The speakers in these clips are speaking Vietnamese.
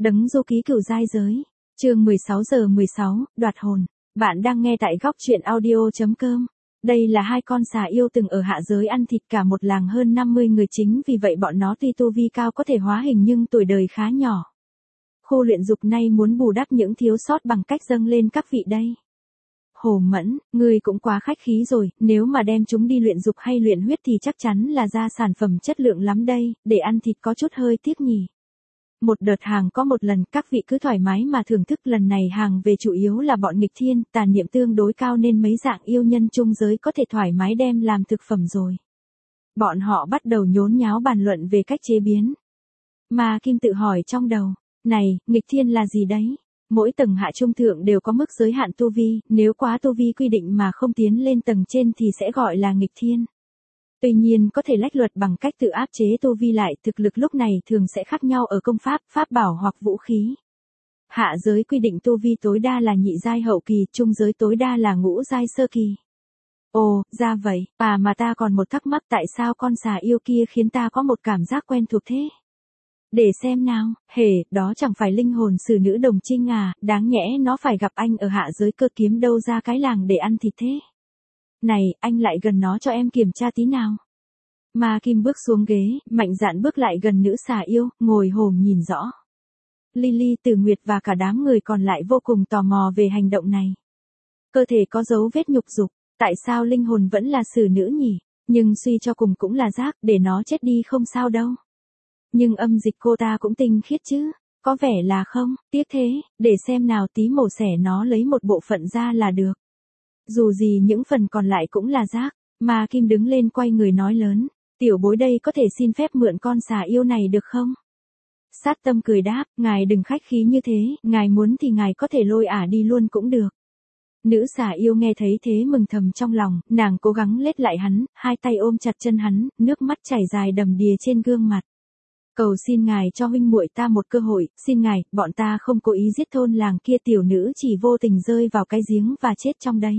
Đấng Du Ký Cửu Giai Giới. Chương 16:16, đoạt hồn. Bạn đang nghe tại góc truyện audio.com. Đây là hai con xà yêu từng ở hạ giới ăn thịt cả một làng hơn 50 người, chính vì vậy bọn nó tuy tu vi cao có thể hóa hình nhưng tuổi đời khá nhỏ. Khu luyện dục nay muốn bù đắp những thiếu sót bằng cách dâng lên các vị đây. Hồ Mẫn, ngươi cũng quá khách khí rồi, nếu mà đem chúng đi luyện dục hay luyện huyết thì chắc chắn là ra sản phẩm chất lượng lắm đây, để ăn thịt có chút hơi tiếc nhỉ. Một đợt hàng có một lần, các vị cứ thoải mái mà thưởng thức, lần này hàng về chủ yếu là bọn nghịch thiên, tàn niệm tương đối cao nên mấy dạng yêu nhân trung giới có thể thoải mái đem làm thực phẩm rồi. Bọn họ bắt đầu nhốn nháo bàn luận về cách chế biến. Mà Kim tự hỏi trong đầu, này, nghịch thiên là gì đấy? Mỗi tầng hạ trung thượng đều có mức giới hạn tu vi, nếu quá tu vi quy định mà không tiến lên tầng trên thì sẽ gọi là nghịch thiên. Tuy nhiên có thể lách luật bằng cách tự áp chế tu vi lại, thực lực lúc này thường sẽ khác nhau ở công pháp, pháp bảo hoặc vũ khí. Hạ giới quy định tu vi tối đa là nhị giai hậu kỳ, trung giới tối đa là ngũ giai sơ kỳ. Ồ, ra vậy, mà ta còn một thắc mắc, tại sao con xà yêu kia khiến ta có một cảm giác quen thuộc thế? Để xem nào, đó chẳng phải linh hồn sử nữ Đồng Trinh à, đáng nhẽ nó phải gặp anh ở hạ giới cơ, kiếm đâu ra cái làng để ăn thịt thế. Này, anh lại gần nó cho em kiểm tra tí nào. Ma Kim bước xuống ghế, mạnh dạn bước lại gần nữ xà yêu, ngồi hổm nhìn rõ. Lily, Tử Nguyệt và cả đám người còn lại vô cùng tò mò về hành động này. Cơ thể có dấu vết nhục dục, tại sao linh hồn vẫn là sử nữ nhỉ? Nhưng suy cho cùng cũng là rác, để nó chết đi không sao đâu. Nhưng âm dịch cô ta cũng tinh khiết chứ, có vẻ là không, tiếc thế, để xem nào, tí mổ xẻ nó lấy một bộ phận ra là được. Dù gì những phần còn lại cũng là rác. Ma Kim đứng lên quay người nói lớn, tiểu bối đây có thể xin phép mượn con xà yêu này được không? Sát Tâm cười đáp, ngài đừng khách khí như thế, ngài muốn thì ngài có thể lôi ả đi luôn cũng được. Nữ xà yêu nghe thấy thế mừng thầm trong lòng, nàng cố gắng lết lại hắn, hai tay ôm chặt chân hắn, nước mắt chảy dài đầm đìa trên gương mặt. Cầu xin ngài cho huynh muội ta một cơ hội, xin ngài, bọn ta không cố ý giết thôn làng kia, tiểu nữ chỉ vô tình rơi vào cái giếng và chết trong đấy.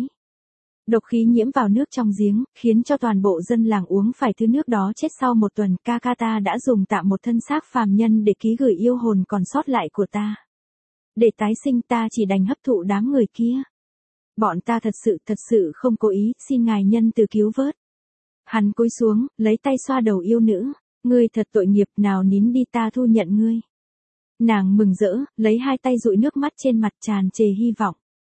Độc khí nhiễm vào nước trong giếng, khiến cho toàn bộ dân làng uống phải thứ nước đó chết sau một tuần. Kakata đã dùng tạm một thân xác phàm nhân để ký gửi yêu hồn còn sót lại của ta. Để tái sinh ta chỉ đành hấp thụ đám người kia. Bọn ta thật sự không cố ý, xin ngài nhân từ cứu vớt. Hắn cúi xuống, lấy tay xoa đầu yêu nữ. Ngươi thật tội nghiệp, nào nín đi, ta thu nhận ngươi. Nàng mừng rỡ, lấy hai tay dụi nước mắt trên mặt, tràn trề hy vọng.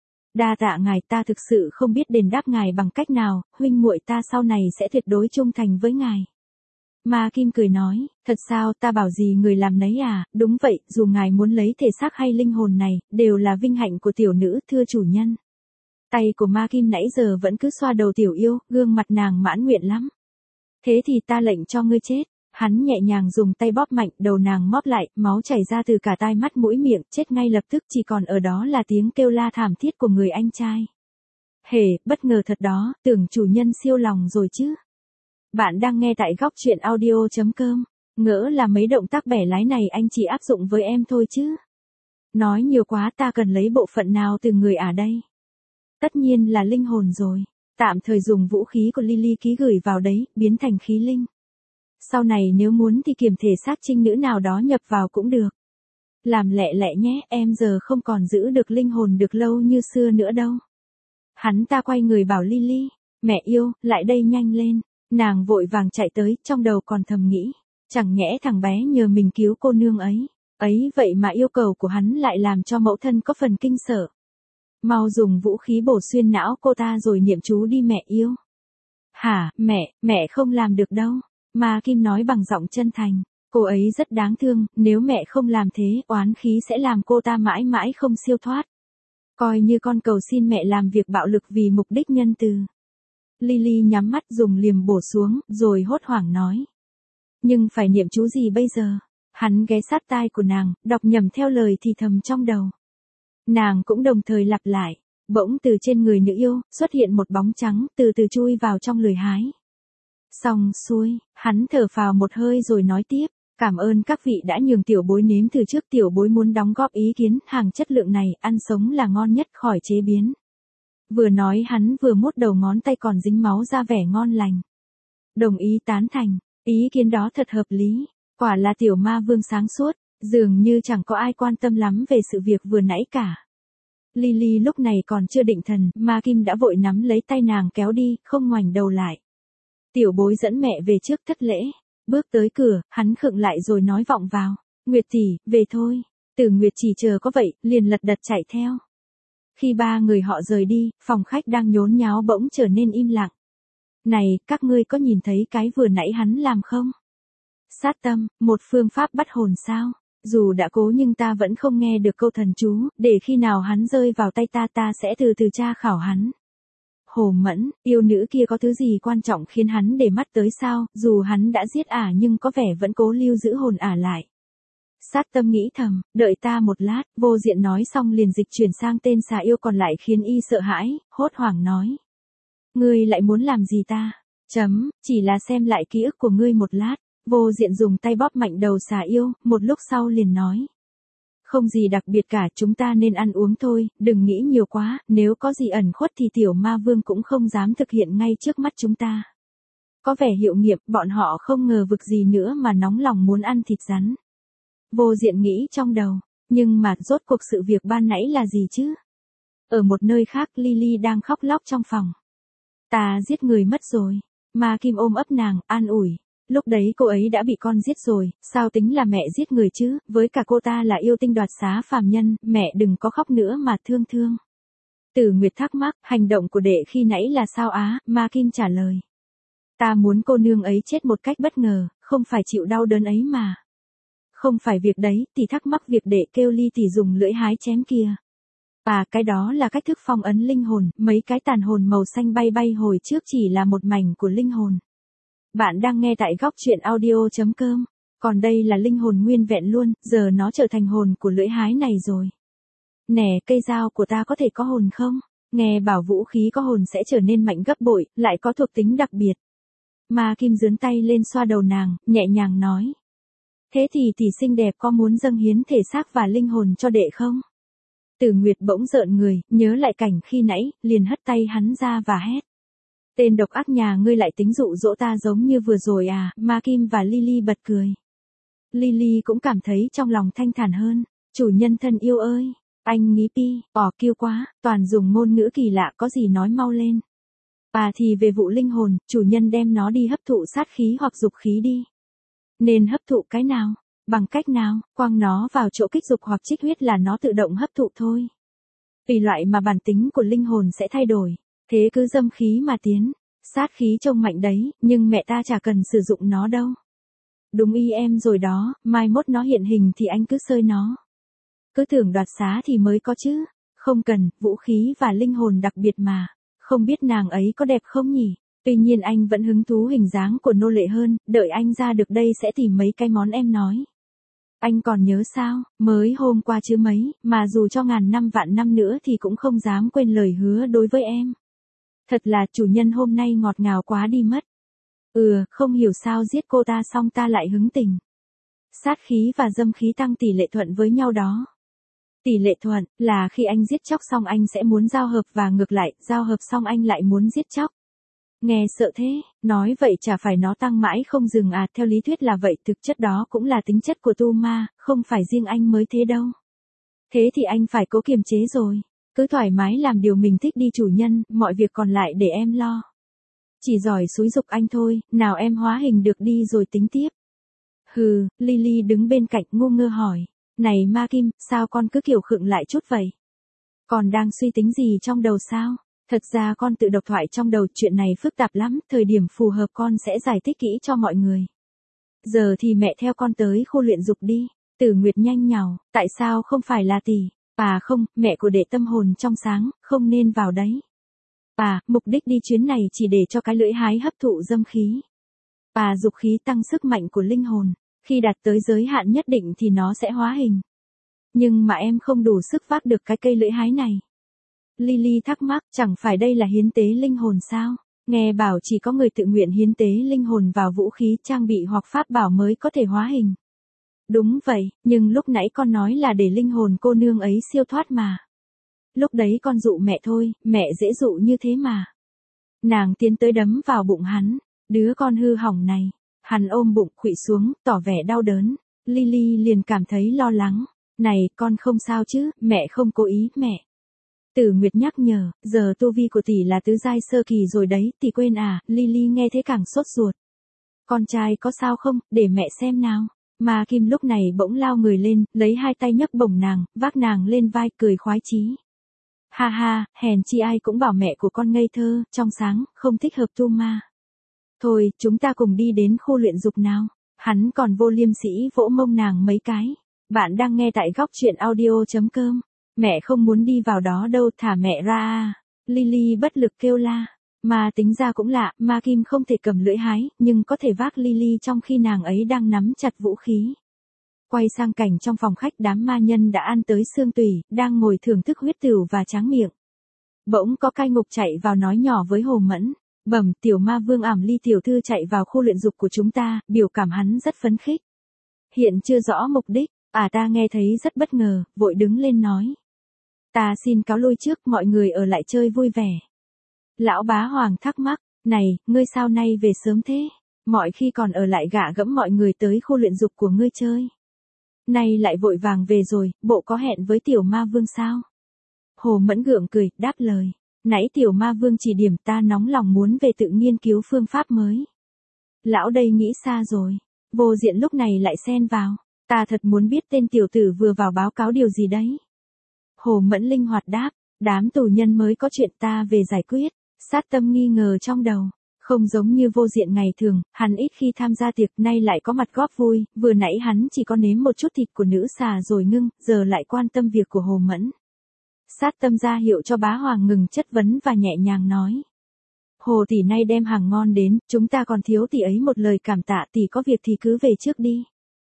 Đa tạ ngài, ta thực sự không biết đền đáp ngài bằng cách nào, huynh muội ta sau này sẽ tuyệt đối trung thành với ngài. Ma Kim cười nói, thật sao, ta bảo gì người làm nấy à, đúng vậy, dù ngài muốn lấy thể xác hay linh hồn này, đều là vinh hạnh của tiểu nữ, thưa chủ nhân. Tay của Ma Kim nãy giờ vẫn cứ xoa đầu tiểu yêu, gương mặt nàng mãn nguyện lắm. Thế thì ta lệnh cho ngươi chết. Hắn nhẹ nhàng dùng tay bóp mạnh, đầu nàng móp lại, máu chảy ra từ cả tai mắt mũi miệng, chết ngay lập tức, chỉ còn ở đó là tiếng kêu la thảm thiết của người anh trai. Bất ngờ thật đó, tưởng chủ nhân siêu lòng rồi chứ. Bạn đang nghe tại góc truyện audio.com, ngỡ là mấy động tác bẻ lái này anh chỉ áp dụng với em thôi chứ. Nói nhiều quá, ta cần lấy bộ phận nào từ người đây? Tất nhiên là linh hồn rồi, tạm thời dùng vũ khí của Lily ký gửi vào đấy, biến thành khí linh. Sau này nếu muốn thì kiểm thể xác trinh nữ nào đó nhập vào cũng được. Làm lẹ lẹ nhé, em giờ không còn giữ được linh hồn được lâu như xưa nữa đâu. Hắn ta quay người bảo Lily, mẹ yêu, lại đây nhanh lên. Nàng vội vàng chạy tới, trong đầu còn thầm nghĩ, chẳng nhẽ thằng bé nhờ mình cứu cô nương ấy. Ấy vậy mà yêu cầu của hắn lại làm cho mẫu thân có phần kinh sợ. Mau dùng vũ khí bổ xuyên não cô ta rồi niệm chú đi mẹ yêu. Hả, mẹ không làm được đâu. Ma Kim nói bằng giọng chân thành, cô ấy rất đáng thương, nếu mẹ không làm thế, oán khí sẽ làm cô ta mãi mãi không siêu thoát. Coi như con cầu xin mẹ làm việc bạo lực vì mục đích nhân từ. Lily nhắm mắt dùng liềm bổ xuống, rồi hốt hoảng nói. Nhưng phải niệm chú gì bây giờ? Hắn ghé sát tai của nàng, đọc nhầm theo lời thì thầm trong đầu. Nàng cũng đồng thời lặp lại, bỗng từ trên người nữ yêu, xuất hiện một bóng trắng, từ từ chui vào trong lưỡi hái. Xong xuôi, hắn thở phào một hơi rồi nói tiếp, cảm ơn các vị đã nhường tiểu bối nếm thử trước, tiểu bối muốn đóng góp ý kiến, hàng chất lượng này, ăn sống là ngon nhất khỏi chế biến. Vừa nói hắn vừa mốt đầu ngón tay còn dính máu ra vẻ ngon lành. Đồng ý tán thành, ý kiến đó thật hợp lý, quả là tiểu ma vương sáng suốt, Dường như chẳng có ai quan tâm lắm về sự việc vừa nãy cả. Lily lúc này còn chưa định thần, Ma Kim đã vội nắm lấy tay nàng kéo đi, không ngoảnh đầu lại. Tiểu bối dẫn mẹ về trước thất lễ. Bước tới cửa, hắn khựng lại rồi nói vọng vào. Nguyệt tỷ, về thôi. Tử Nguyệt chỉ chờ có vậy, liền lật đật chạy theo. Khi ba người họ rời đi, phòng khách đang nhốn nháo bỗng trở nên im lặng. Này, các ngươi có nhìn thấy cái vừa nãy hắn làm không? Sát tâm, một phương pháp bắt hồn sao? Dù đã cố nhưng ta vẫn không nghe được câu thần chú, để khi nào hắn rơi vào tay ta sẽ từ từ tra khảo hắn. Hồ Mẫn, yêu nữ kia có thứ gì quan trọng khiến hắn để mắt tới sao, dù hắn đã giết ả nhưng có vẻ vẫn cố lưu giữ hồn ả lại. Sát tâm nghĩ thầm, đợi ta một lát, Vô Diện nói xong liền dịch chuyển sang tên xà yêu còn lại khiến y sợ hãi, hốt hoảng nói. Ngươi lại muốn làm gì ta? Chỉ là xem lại ký ức của ngươi một lát. Vô Diện dùng tay bóp mạnh đầu xà yêu, một lúc sau liền nói. Không gì đặc biệt cả, chúng ta nên ăn uống thôi, đừng nghĩ nhiều quá, nếu có gì ẩn khuất thì tiểu ma vương cũng không dám thực hiện ngay trước mắt chúng ta. Có vẻ hiệu nghiệm, bọn họ không ngờ vực gì nữa mà nóng lòng muốn ăn thịt rắn. Vô Diện nghĩ trong đầu, nhưng mà rốt cuộc sự việc ban nãy là gì chứ? Ở một nơi khác Lily đang khóc lóc trong phòng. Ta giết người mất rồi. Ma Kim ôm ấp nàng, an ủi. Lúc đấy cô ấy đã bị con giết rồi, sao tính là mẹ giết người chứ, với cả cô ta là yêu tinh đoạt xá phàm nhân, mẹ đừng có khóc nữa mà thương thương. Tử Nguyệt thắc mắc, hành động của đệ khi nãy là sao á, Ma Kim trả lời. Ta muốn cô nương ấy chết một cách bất ngờ, không phải chịu đau đớn ấy mà. Không phải việc đấy, thì thắc mắc việc đệ kêu Ly tỷ dùng lưỡi hái chém kia. Cái đó là cách thức phong ấn linh hồn, mấy cái tàn hồn màu xanh bay bay hồi trước chỉ là một mảnh của linh hồn. Bạn đang nghe tại góc truyện audio.com, còn đây là linh hồn nguyên vẹn luôn, giờ nó trở thành hồn của lưỡi hái này rồi. Nè, cây dao của ta có thể có hồn không? Nghe bảo vũ khí có hồn sẽ trở nên mạnh gấp bội, lại có thuộc tính đặc biệt. Ma Kim giương tay lên xoa đầu nàng, nhẹ nhàng nói. Thế thì tỷ xinh đẹp có muốn dâng hiến thể xác và linh hồn cho đệ không? Tử Nguyệt bỗng rợn người, nhớ lại cảnh khi nãy, liền hất tay hắn ra và hét. Tên độc ác nhà ngươi lại tính dụ dỗ ta giống như vừa rồi à, Ma Kim và Lily bật cười. Lily cũng cảm thấy trong lòng thanh thản hơn, chủ nhân thân yêu ơi, anh nghĩ pi, kêu quá, toàn dùng ngôn ngữ kỳ lạ có gì nói mau lên. Thì về vụ linh hồn, chủ nhân đem nó đi hấp thụ sát khí hoặc dục khí đi. Nên hấp thụ cái nào? Bằng cách nào? Quăng nó vào chỗ kích dục hoặc trích huyết là nó tự động hấp thụ thôi. Tùy loại mà bản tính của linh hồn sẽ thay đổi. Thế cứ dâm khí mà tiến. Sát khí trông mạnh đấy, nhưng mẹ ta chả cần sử dụng nó đâu. Đúng y em rồi đó, mai mốt nó hiện hình thì anh cứ sơi nó. Cứ tưởng đoạt xá thì mới có chứ. Không cần, vũ khí và linh hồn đặc biệt mà. Không biết nàng ấy có đẹp không nhỉ? Tuy nhiên anh vẫn hứng thú hình dáng của nô lệ hơn, đợi anh ra được đây sẽ tìm mấy cái món em nói. Anh còn nhớ sao, mới hôm qua chứ mấy, mà dù cho ngàn năm vạn năm nữa thì cũng không dám quên lời hứa đối với em. Thật là chủ nhân hôm nay ngọt ngào quá đi mất. Không hiểu sao giết cô ta xong ta lại hứng tình. Sát khí và dâm khí tăng tỷ lệ thuận với nhau đó. Tỷ lệ thuận là khi anh giết chóc xong anh sẽ muốn giao hợp và ngược lại, giao hợp xong anh lại muốn giết chóc. Nghe sợ thế, nói vậy chả phải nó tăng mãi không dừng à, theo lý thuyết là vậy, thực chất đó cũng là tính chất của tu ma, không phải riêng anh mới thế đâu. Thế thì anh phải cố kiềm chế rồi, cứ thoải mái làm điều mình thích đi chủ nhân, mọi việc còn lại để em lo. Chỉ giỏi xúi giục anh thôi, nào em hóa hình được đi rồi tính tiếp. Lily đứng bên cạnh ngu ngơ hỏi, này Ma Kim, sao con cứ kiểu khựng lại chút vậy? Con đang suy tính gì trong đầu sao? Thật ra con tự độc thoại trong đầu, chuyện này phức tạp lắm, thời điểm phù hợp con sẽ giải thích kỹ cho mọi người. Giờ thì mẹ theo con tới khu luyện dục đi. Tử Nguyệt nhanh nhảu, tại sao không phải là tỷ? Không, mẹ của đệ tâm hồn trong sáng, không nên vào đấy. Mục đích đi chuyến này chỉ để cho cái lưỡi hái hấp thụ dâm khí. Dục khí tăng sức mạnh của linh hồn, khi đạt tới giới hạn nhất định thì nó sẽ hóa hình. Nhưng mà em không đủ sức vác được cái cây lưỡi hái này. Lily thắc mắc, chẳng phải đây là hiến tế linh hồn sao? Nghe bảo chỉ có người tự nguyện hiến tế linh hồn vào vũ khí, trang bị hoặc pháp bảo mới có thể hóa hình. Đúng vậy, nhưng lúc nãy con nói là để linh hồn cô nương ấy siêu thoát mà. Lúc đấy con dụ mẹ thôi, mẹ dễ dụ như thế mà. Nàng tiến tới đấm vào bụng hắn, đứa con hư hỏng này. Hắn ôm bụng khuỵu xuống, tỏ vẻ đau đớn. Lily liền cảm thấy lo lắng. Này, con không sao chứ, mẹ không cố ý, mẹ. Tử Nguyệt nhắc nhở, giờ tu vi của tỷ là tứ giai sơ kỳ rồi đấy, tỷ quên à, Lily nghe thế càng sốt ruột. Con trai có sao không, để mẹ xem nào. Ma Kim lúc này bỗng lao người lên, lấy hai tay nhấc bổng nàng, vác nàng lên vai, cười khoái chí. Ha ha, hèn chi ai cũng bảo mẹ của con ngây thơ, trong sáng, không thích hợp tu ma. Thôi, chúng ta cùng đi đến khu luyện dục nào. Hắn còn vô liêm sỉ vỗ mông nàng mấy cái. Bạn đang nghe tại góc truyện audio.com. Mẹ không muốn đi vào đó đâu, thả mẹ ra à. Lily bất lực kêu la. Mà tính ra cũng lạ, Ma Kim không thể cầm lưỡi hái, nhưng có thể vác Lily trong khi nàng ấy đang nắm chặt vũ khí. Quay sang cảnh trong phòng khách, đám ma nhân đã ăn tới xương tủy, đang ngồi thưởng thức huyết tửu và tráng miệng. Bỗng có cai ngục chạy vào nói nhỏ với Hồ Mẫn. Bẩm, tiểu ma vương Ảm Ly tiểu thư chạy vào khu luyện dục của chúng ta, biểu cảm hắn rất phấn khích. Hiện chưa rõ mục đích, ta nghe thấy rất bất ngờ, vội đứng lên nói. Ta xin cáo lui trước, mọi người ở lại chơi vui vẻ. Lão Bá Hoàng thắc mắc, này, ngươi sao nay về sớm thế? Mọi khi còn ở lại gạ gẫm mọi người tới khu luyện dục của ngươi chơi. Nay lại vội vàng về rồi, bộ có hẹn với tiểu ma vương sao? Hồ Mẫn gượng cười, đáp lời. Nãy tiểu ma vương chỉ điểm ta nóng lòng muốn về tự nghiên cứu phương pháp mới. Lão đây nghĩ xa rồi. Vô Diện lúc này lại xen vào. Ta thật muốn biết tên tiểu tử vừa vào báo cáo điều gì đấy. Hồ Mẫn linh hoạt đáp. Đám tù nhân mới có chuyện ta về giải quyết. Sát Tâm nghi ngờ trong đầu. Không giống như Vô Diện ngày thường, hắn ít khi tham gia tiệc, nay lại có mặt góp vui, vừa nãy hắn chỉ có nếm một chút thịt của nữ xà rồi ngưng, giờ lại quan tâm việc của Hồ Mẫn. Sát Tâm ra hiệu cho Bá Hoàng ngừng chất vấn và nhẹ nhàng nói. Hồ tỷ nay đem hàng ngon đến, chúng ta còn thiếu tỷ ấy một lời cảm tạ, tỷ có việc thì cứ về trước đi.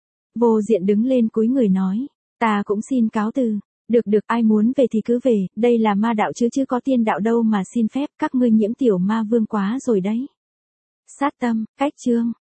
Vô Diện đứng lên cúi người nói, ta cũng xin cáo từ. Được, ai muốn về thì cứ về, đây là ma đạo chứ có tiên đạo đâu mà xin phép, các ngươi nhiễm tiểu ma vương quá rồi đấy. Sát Tâm, cách chương.